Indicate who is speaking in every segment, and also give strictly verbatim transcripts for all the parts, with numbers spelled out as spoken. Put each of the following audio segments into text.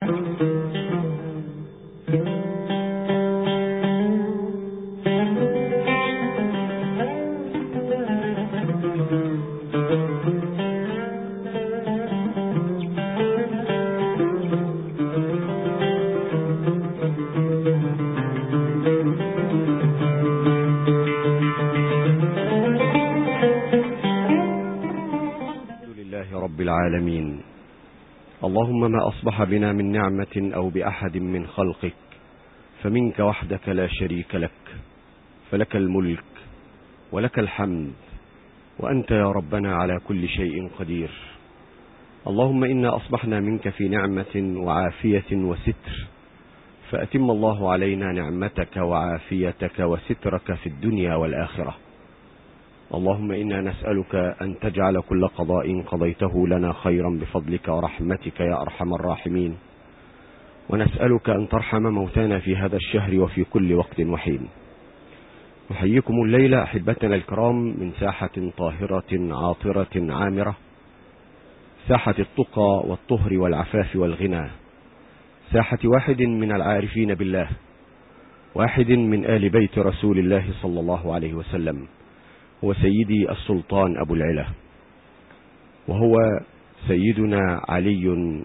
Speaker 1: العالمين. اللهم ما أصبح بنا من نعمة أو بأحد من خلقك فمنك وحدك لا شريك لك، فلك الملك ولك الحمد، وأنت يا ربنا على كل شيء قدير. اللهم إنا أصبحنا منك في نعمة وعافية وستر، فأتم الله علينا نعمتك وعافيتك وسترك في الدنيا والآخرة. اللهم إنا نسألك أن تجعل كل قضاء قضيته لنا خيرا بفضلك ورحمتك يا أرحم الراحمين، ونسألك أن ترحم موتانا في هذا الشهر وفي كل وقت وحين. نحييكم الليلة أحبتنا الكرام من ساحة طاهرة عاطرة عامرة، ساحة التقى والطهر والعفاف والغنى، ساحة واحد من العارفين بالله، واحد من آل بيت رسول الله صلى الله عليه وسلم، هو سيدي السلطان أبو العلا، وهو سيدنا علي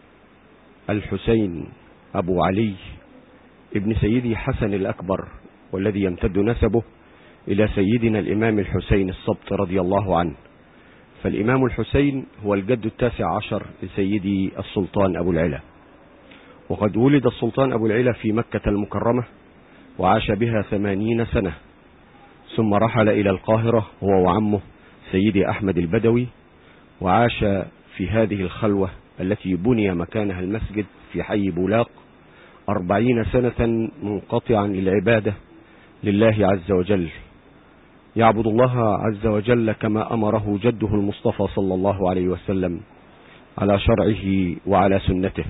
Speaker 1: الحسين أبو علي ابن سيدي حسن الأكبر، والذي يمتد نسبه إلى سيدنا الإمام الحسين السبط رضي الله عنه. فالإمام الحسين هو الجد التاسع عشر لسيدي السلطان أبو العلا، وقد ولد السلطان أبو العلا في مكة المكرمة وعاش بها ثمانين سنة، ثم رحل إلى القاهرة هو وعمه سيدي أحمد البدوي، وعاش في هذه الخلوة التي بني مكانها المسجد في حي بولاق أربعين سنة منقطعا للعبادة لله عز وجل، يعبد الله عز وجل كما أمره جده المصطفى صلى الله عليه وسلم على شرعه وعلى سنته.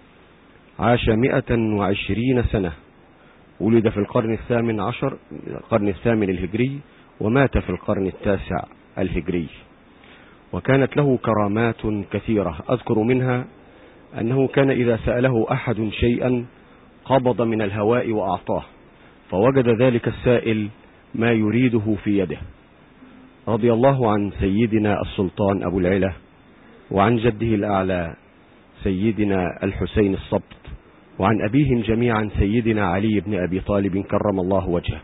Speaker 1: عاش مئة وعشرين سنة، ولد في القرن الثامن عشر القرن الثامن الهجري، ومات في القرن التاسع الهجري. وكانت له كرامات كثيرة، أذكر منها أنه كان إذا سأله أحد شيئا قبض من الهواء وأعطاه، فوجد ذلك السائل ما يريده في يده. رضي الله عن سيدنا السلطان أبو العلا وعن جده الأعلى سيدنا الحسين السبط، وعن أبيهم جميعا سيدنا علي بن أبي طالب كرم الله وجهه.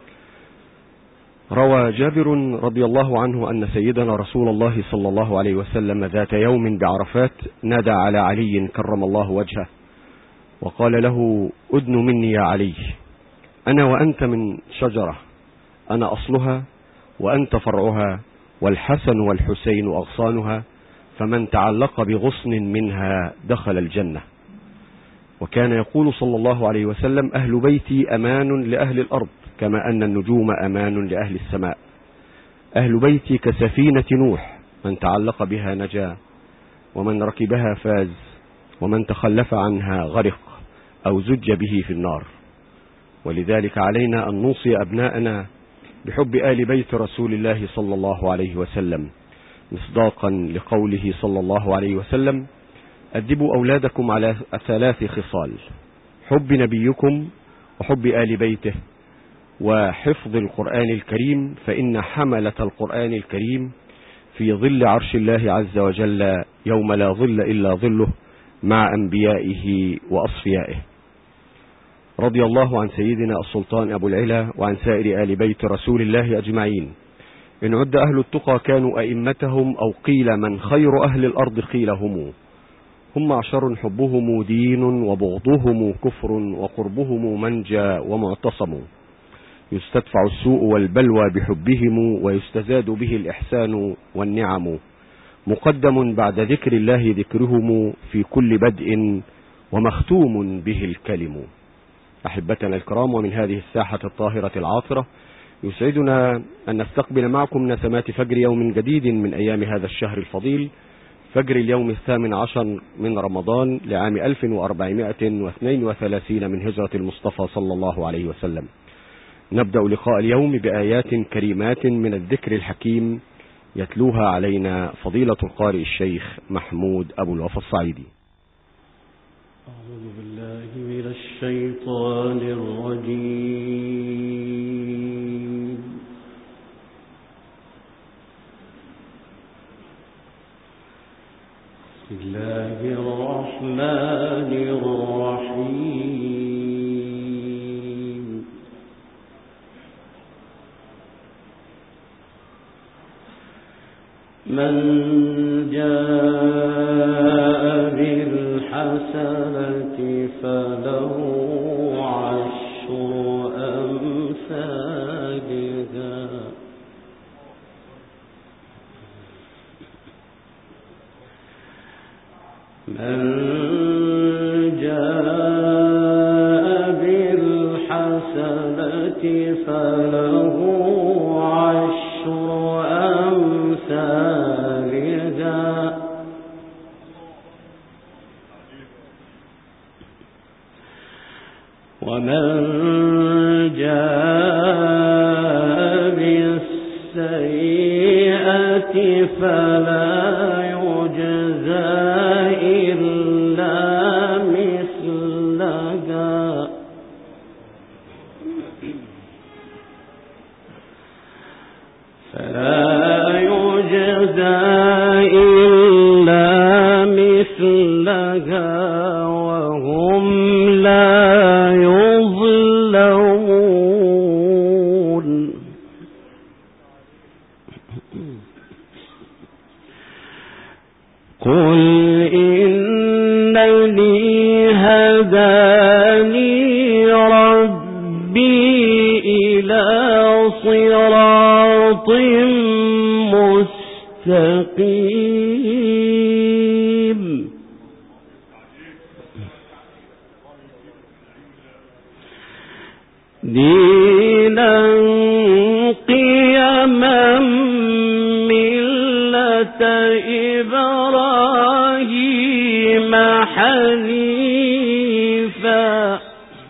Speaker 1: روى جابر رضي الله عنه أن سيدنا رسول الله صلى الله عليه وسلم ذات يوم بعرفات نادى على علي كرم الله وجهه وقال له: أدن مني يا علي، أنا وأنت من شجرة، أنا أصلها وأنت فرعها، والحسن والحسين أغصانها، فمن تعلق بغصن منها دخل الجنة. وكان يقول صلى الله عليه وسلم: أهل بيتي أمان لأهل الأرض كما أن النجوم أمان لأهل السماء. أهل بيتي كسفينة نوح، من تعلق بها نجا، ومن ركبها فاز، ومن تخلف عنها غرق أو زج به في النار. ولذلك علينا أن نوصي أبناءنا بحب آل بيت رسول الله صلى الله عليه وسلم، مصداقا لقوله صلى الله عليه وسلم: أدبوا أولادكم على ثلاث خصال: حب نبيكم، وحب آل بيته، وحفظ القرآن الكريم، فإن حملة القرآن الكريم في ظل عرش الله عز وجل يوم لا ظل إلا ظله مع أنبيائه وأصفيائه. رضي الله عن سيدنا السلطان أبو العلا وعن سائر آل بيت رسول الله أجمعين. إن عد أهل التقى كانوا أئمتهم، أو قيل من خير أهل الأرض قيل هم هم معشر حبهم دين وبغضهم كفر وقربهم منجى ومعتصم، يستدفع السوء والبلوى بحبهم ويستزاد به الإحسان والنعم، مقدم بعد ذكر الله ذكرهم في كل بدء ومختوم به الكلم. أحبتنا الكرام، ومن هذه الساحة الطاهرة العاطرة يسعدنا أن نستقبل معكم نسمات فجر يوم جديد من أيام هذا الشهر الفضيل، فجر اليوم الثامن عشر من رمضان لعام ألف وأربعمائة واثنين وثلاثين من هجرة المصطفى صلى الله عليه وسلم. نبدأ لقاء اليوم بآيات كريمات من الذكر الحكيم يتلوها علينا فضيلة القارئ الشيخ محمود أبو الوفا الصعيدي.
Speaker 2: الشيطان الرجيم. بسم الله الرحمن الرحيم. من جاء بالحسنة فله عشر أمثالها من جاء بالحسنة فله عشر أمثالها ومن جاء بالسيئة فلا يجزى إلا مثلها فلا يجزى إلا مثلها وهم لا يظلمون. قل إنني هداني ربي إلى صراط مستقيم دينا قيما ملة إبراهيم حنيفا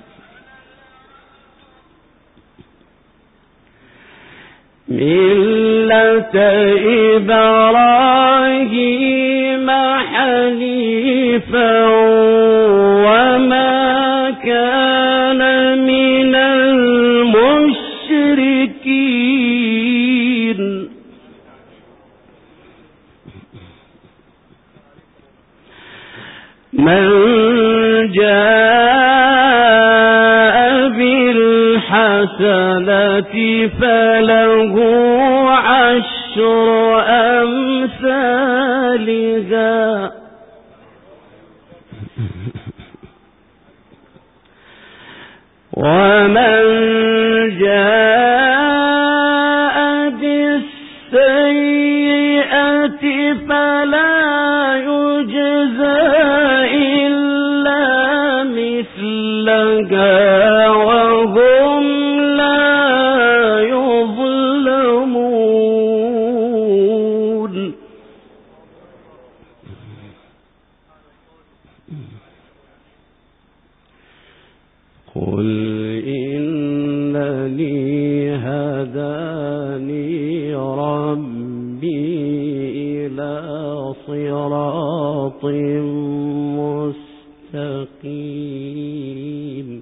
Speaker 2: ملة إبراهيم حنيفا وما كان من المشركين. من جاء بالحسنة فله عشر أمثالها ومن جاء بالسيئة فلا يجزى إلا مثلها وهم لا يظلمون. قل إنني هداني ربي إلى صراط مستقيم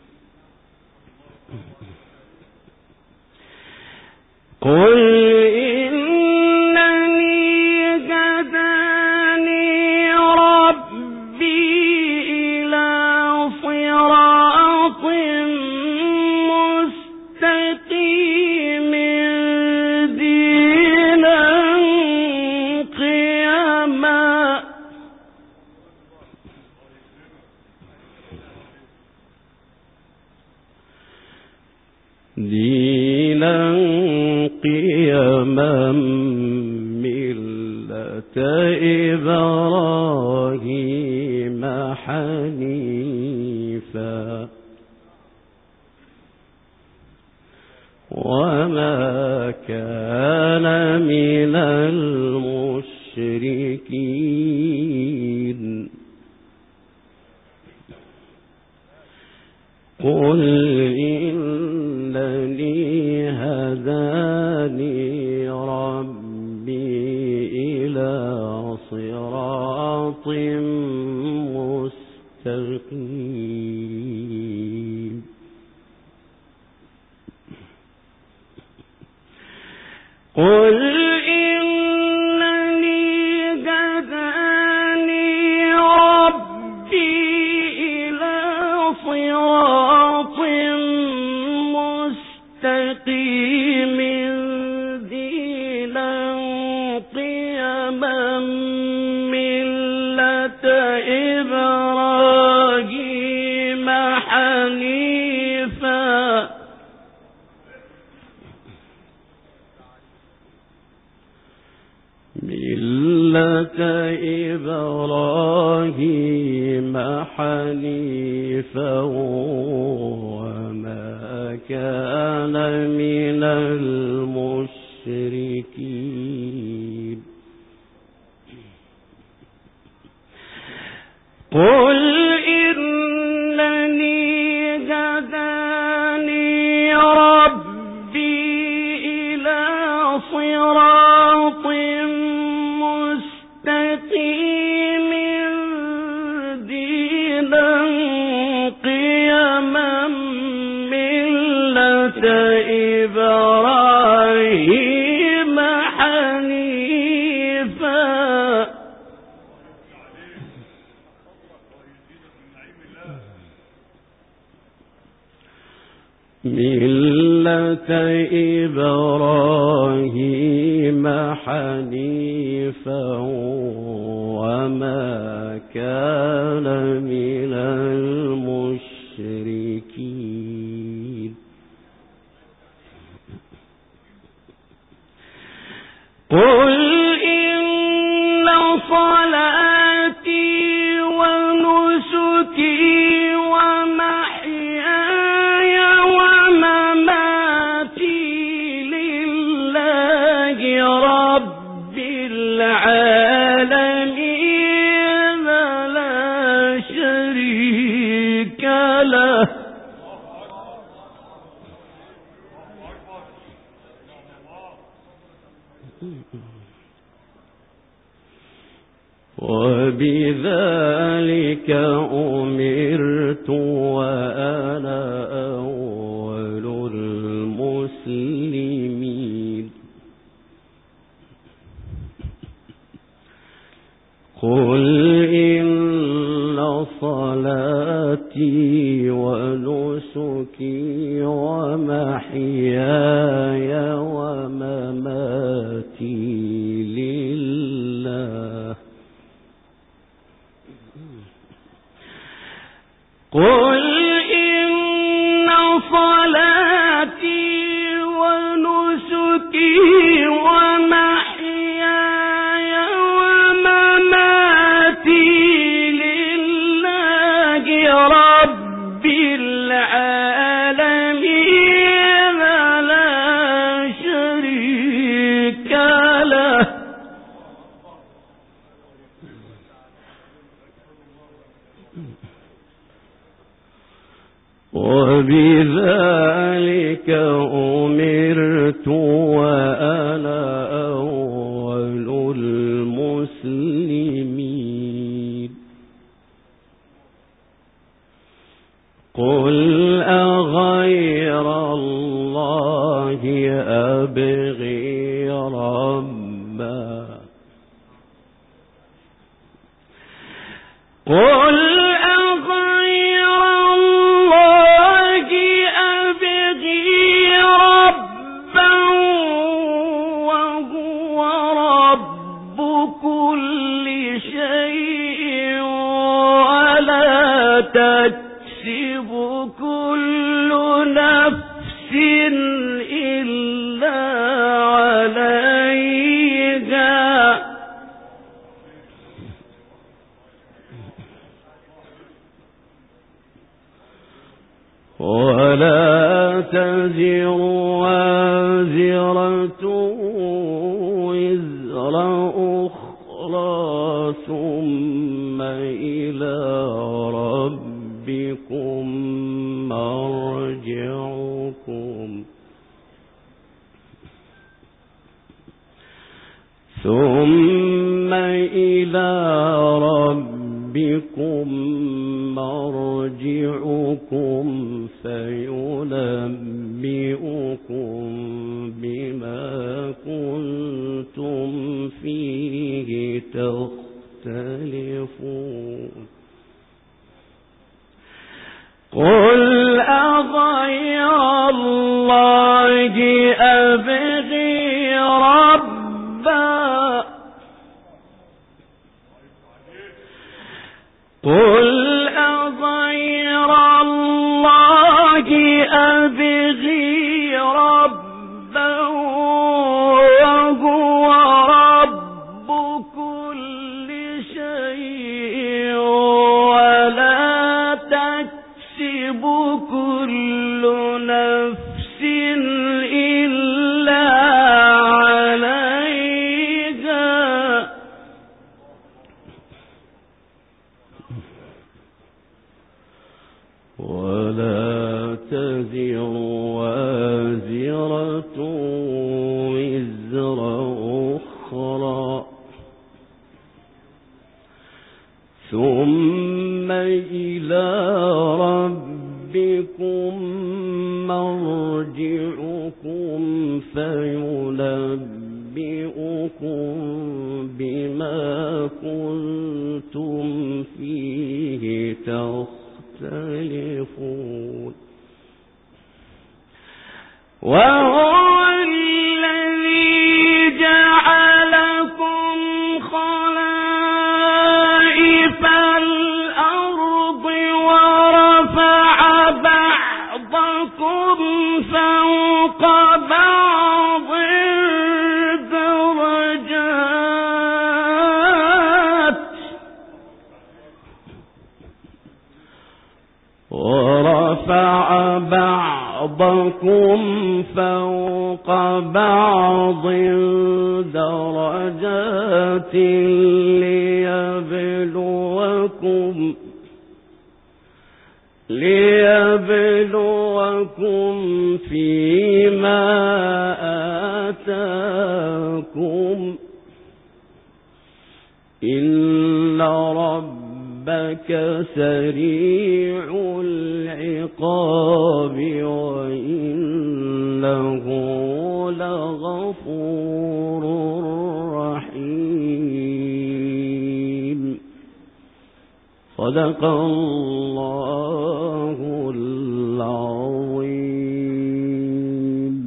Speaker 2: قل إنني هداني ربي إلى صراط مستقيم دينا قيما دينا قيما ملة إبراهيم حنيفا وما كان من المشركين. قل إنني هداني ربي إلى صراط مستقيم المشرقين. قل إنني هداني ربي إلى صراط مستقيم دينا قيما ملة إبراهيم حنيفا ملة إبراهيم حنيفا وما كان من المشركين. قل إنني هداني ربي إلى صراط مستقيم دينا قيما ملة إبراهيم حنيفا ملة إبراهيم حنيفا وما كان من المشركين. قل إن صلاتي ونسكي ومحياي ومماتي لله رب العالمين لا شريك له وبذلك أمرت وأنا أول المسلمين. قل إن صلاتي ونسكي ومحياي ومماتي لله قل إن صلاتي ونسكي ومحياي ومماتي لله رب العالمين لا شريك له وبذلك أمرت وأنا أول المسلمين. قل أغير الله أبغي ربا قل تكسب كل نفس إلا عليها ولا تزر وازرة وزر أخرى ثم إلى ربكم مرجعكم ثم إلى ربكم مرجعكم فينبئكم بما كنتم فيه تختلفون قل أغير الله أبغي ربا قل أغير الله أبغي ربا وهو رب كل شيء ولا تكسب كل نفس إلا عليها ولا تزر وازرة وزر أخرى ثم إلى ربكم مرجعكم فينبئكم بما كنتم فيه تختلفون وهو الذي جعلكم خلائف الأرض ورفع بعضكم فوق بعض درجات ورفع بعضكم فوق بعض درجات ليبلوكم ليبلوكم فيما آتاكم إن ربك سريع العقاب وإنه لغفور رحيم صدق الله العظيم.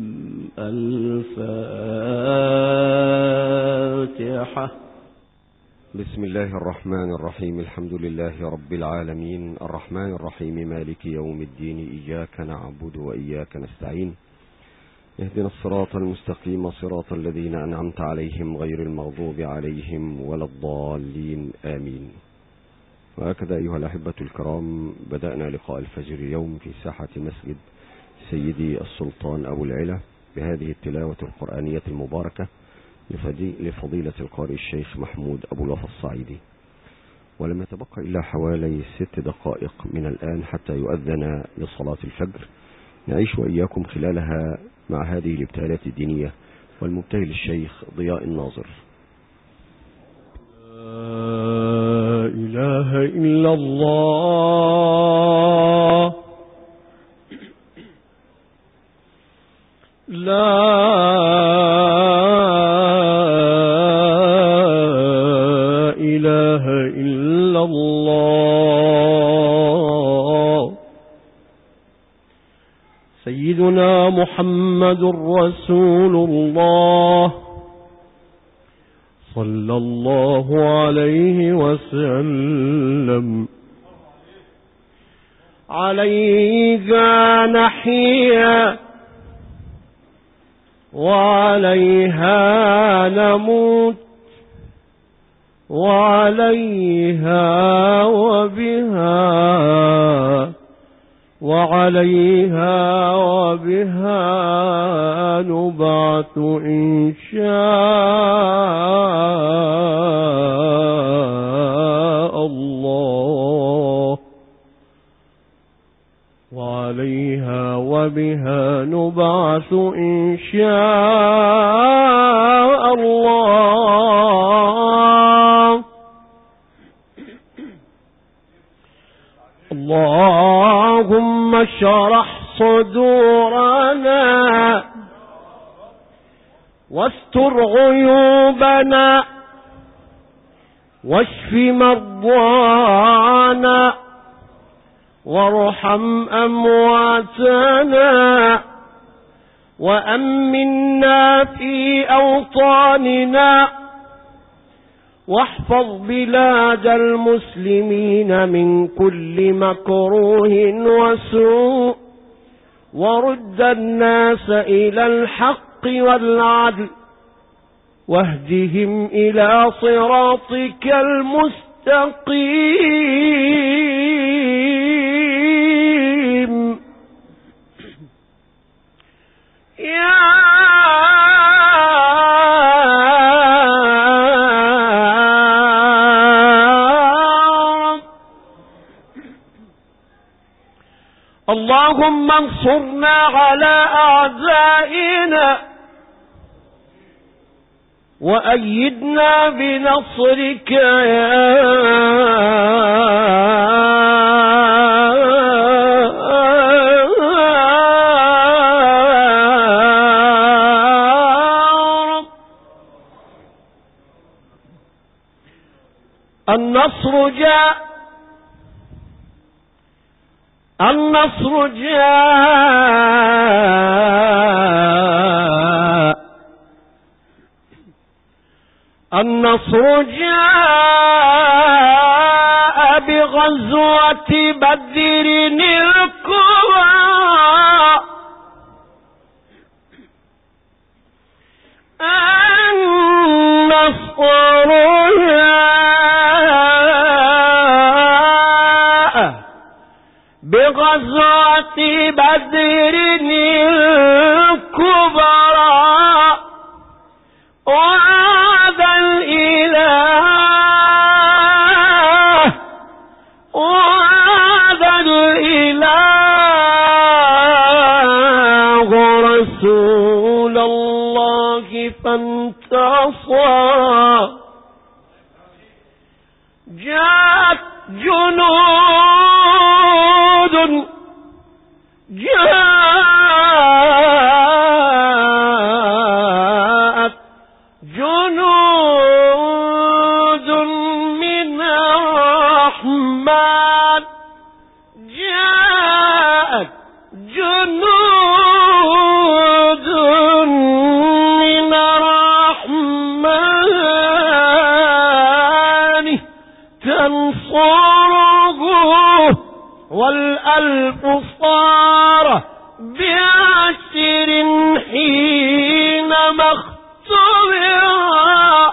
Speaker 2: الفاتحة.
Speaker 1: بسم الله الرحمن الرحيم. الحمد لله رب العالمين الرحمن الرحيم مالك يوم الدين إياك نعبد وإياك نستعين اهدنا الصراط المستقيم صراط الذين أنعمت عليهم غير المغضوب عليهم ولا الضالين آمين. وهكذا أيها الأحبة الكرام بدأنا لقاء الفجر اليوم في ساحة مسجد سيدي السلطان أبو العلا بهذه التلاوة القرآنية المباركة لفضيلة القارئ الشيخ محمود أبو الوفا الصعيدي. ولم يتبقى إلا حوالي ست دقائق من الآن حتى يؤذن لصلاة الفجر، نعيش وإياكم خلالها مع هذه الابتهالات الدينية والمبتهل الشيخ ضياء الناظر.
Speaker 2: لا إله إلا الله لا إله إلا الله سيدنا محمد رسول الله صلى الله عليه وسلم عليها نحيا وعليها نموت وعليها وبها وعليها وبها نبعث إن شاء الله وعليها وبها نبعث إن شاء الله اللهم اشرح صدورنا واستر عيوبنا واشف مرضانا وارحم أمواتنا وأمنا في أوطاننا واحفظ بلاد المسلمين من كل مكروه وسوء ورد الناس إلى الحق والعدل واهدهم إلى صراطك المستقيم يا رب. اللهم انصرنا على أعدائنا وأيدنا بنصرك يا رب. النصر جاء النصر جاء النصر جاء بغزوة بدر الكبرى النصر جاء بغزوة بدر الكبرى وعد الإله وعد الإله رسول الله فانتصر. جاءت جنود جاءت جنود من الرحمن جاءت جنود من الرحمن تنصره والألف صار بعشر حينما اختبر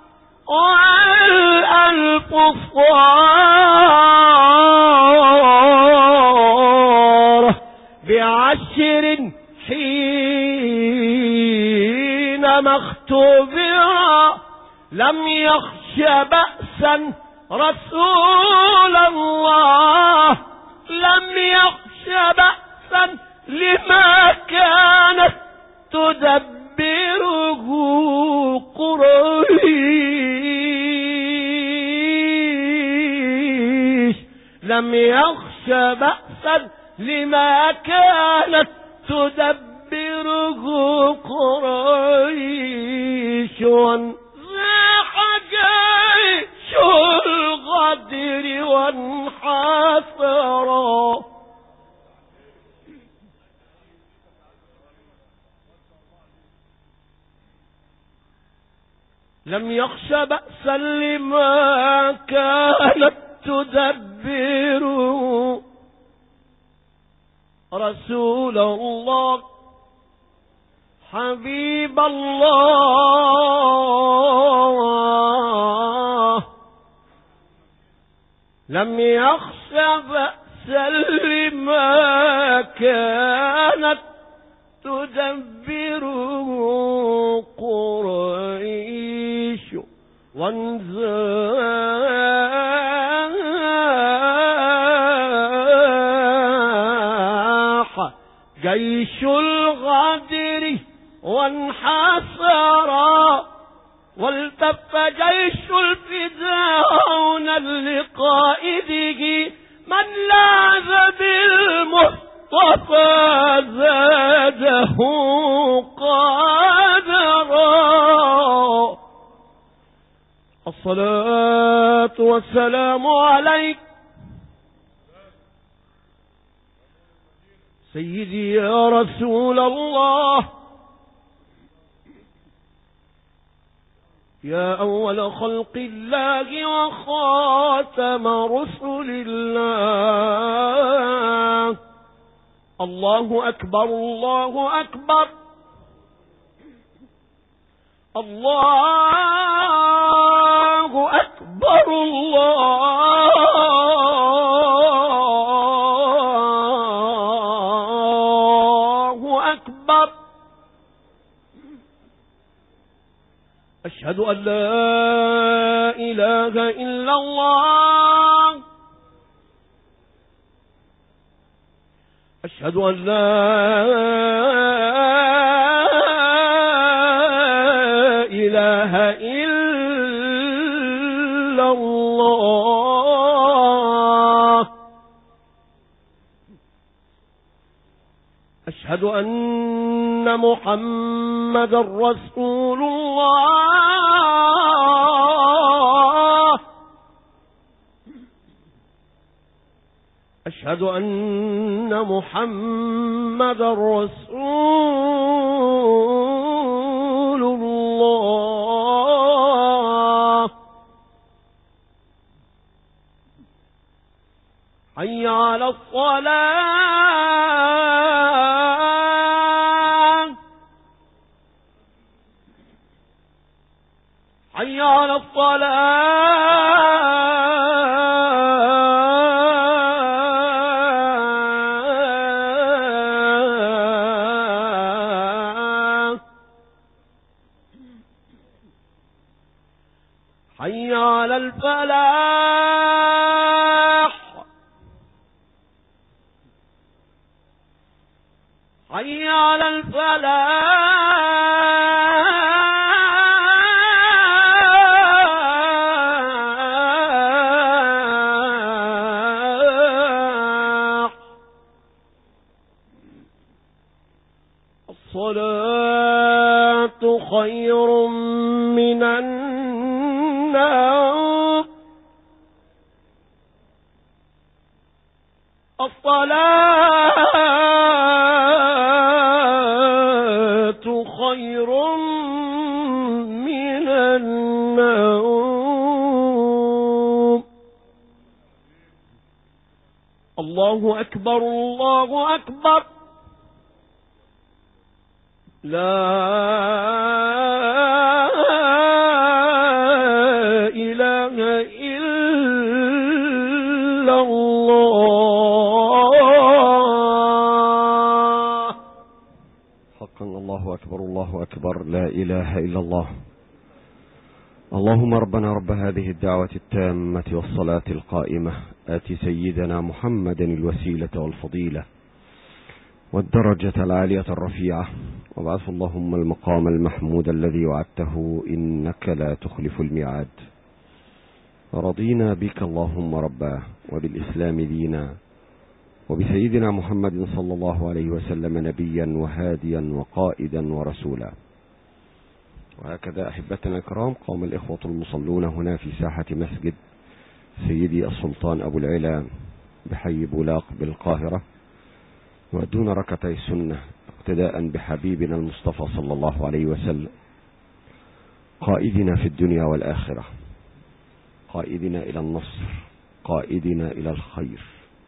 Speaker 2: والألف صار بعشر حينما اختبر لم يخش بأسا رسول الله لم يخش بأسا لما كانت تدبره قريش لم يخش بأسا لما كانت تدبره قريش وانزاح جيش الغدر وانحسرا. لم يخش بأسا لما كانت تدبر رسول الله حبيب الله. لم يخش بأسا لما كانت تدبره قريش وانزاح جيش الغدر وانحسر والتف جيش الفداء لقائده من لاذ بالمصطفى زاده قدرا. الصلاة والسلام عليك سيدي يا رسول الله، يا أول خلق الله وخاتم رسل الله. الله أكبر الله أكبر الله أكبر الله أكبر. أشهد أن لا إله إلا الله، أشهد أن لا إله إلا الله، أشهد أن محمد رسول الله، أشهد أن محمد رسول الله. حي على الصلاة، حي على الصلاة، حي على الفلاح، حي على الفلاح. الصلاة خير من النوم، الصلاة خير من النوم. الله أكبر الله أكبر. لا إله إلا الله.
Speaker 1: حقا الله أكبر الله أكبر، لا إله إلا الله. اللهم ربنا رب هذه الدعوة التامة والصلاة القائمة، آت سيدنا محمدا الوسيلة والفضيلة والدرجة العالية الرفيعة، وابعثه اللهم المقام المحمود الذي وعدته إنك لا تخلف الميعاد. رضينا بك اللهم ربا، وبالإسلام دينا، وبسيدنا محمد صلى الله عليه وسلم نبيا وهاديا وقائدا ورسولا. وهكذا أحبتنا الكرام، قام الإخوة المصلون هنا في ساحة مسجد سيدي السلطان أبو العلا بحي بولاق بالقاهرة، يؤدون ركعتي السنة اقتداء بحبيبنا المصطفى صلى الله عليه وسلم، قائدنا في الدنيا والآخرة، قائدنا إلى النصر، قائدنا إلى الخير.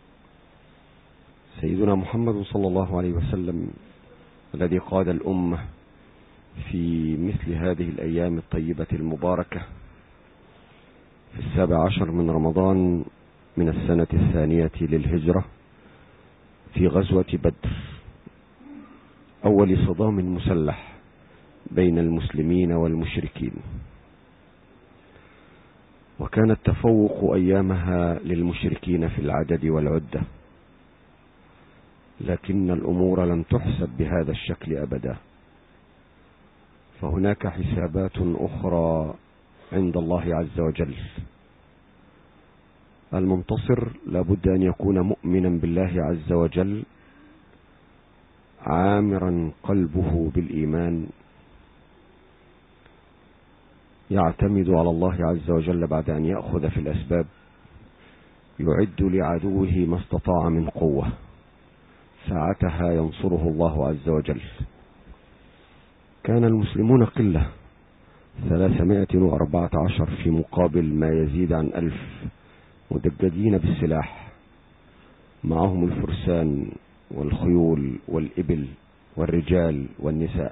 Speaker 1: سيدنا محمد صلى الله عليه وسلم الذي قاد الأمة في مثل هذه الأيام الطيبة المباركة في السابع عشر من رمضان من السنة الثانية للهجرة في غزوة بدر، أول صدام مسلح بين المسلمين والمشركين. وكان التفوق أيامها للمشركين في العدد والعدة، لكن الأمور لم تحسب بهذا الشكل أبدا، فهناك حسابات أخرى عند الله عز وجل. المنتصر لابد أن يكون مؤمنا بالله عز وجل، عامرا قلبه بالإيمان، يعتمد على الله عز وجل بعد أن يأخذ في الأسباب، يعد لعدوه ما استطاع من قوة، ساعتها ينصره الله عز وجل. كان المسلمون قلة، ثلاثمائة وأربعة عشر في مقابل ما يزيد عن ألف مدججين بالسلاح، معهم الفرسان والخيول والإبل والرجال والنساء.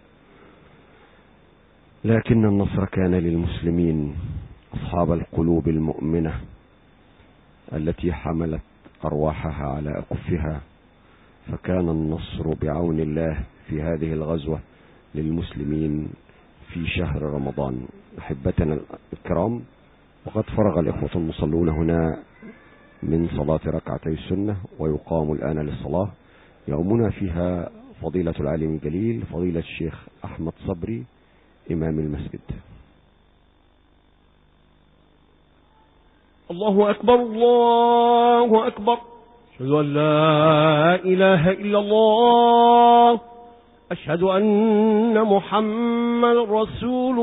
Speaker 1: لكن النصر كان للمسلمين، أصحاب القلوب المؤمنة التي حملت أرواحها على أكفها، فكان النصر بعون الله في هذه الغزوة للمسلمين في شهر رمضان. أحبتنا الكرام، وقد فرغ الإخوة المصلون هنا من صلاة ركعتي السنة، ويقام الآن للصلاة، يومنا فيها فضيلة العالم الجليل فضيلة الشيخ أحمد صبري إمام المسجد.
Speaker 2: الله أكبر الله أكبر، أشهد أن لا إله إلا الله، أشهد أن محمد رسول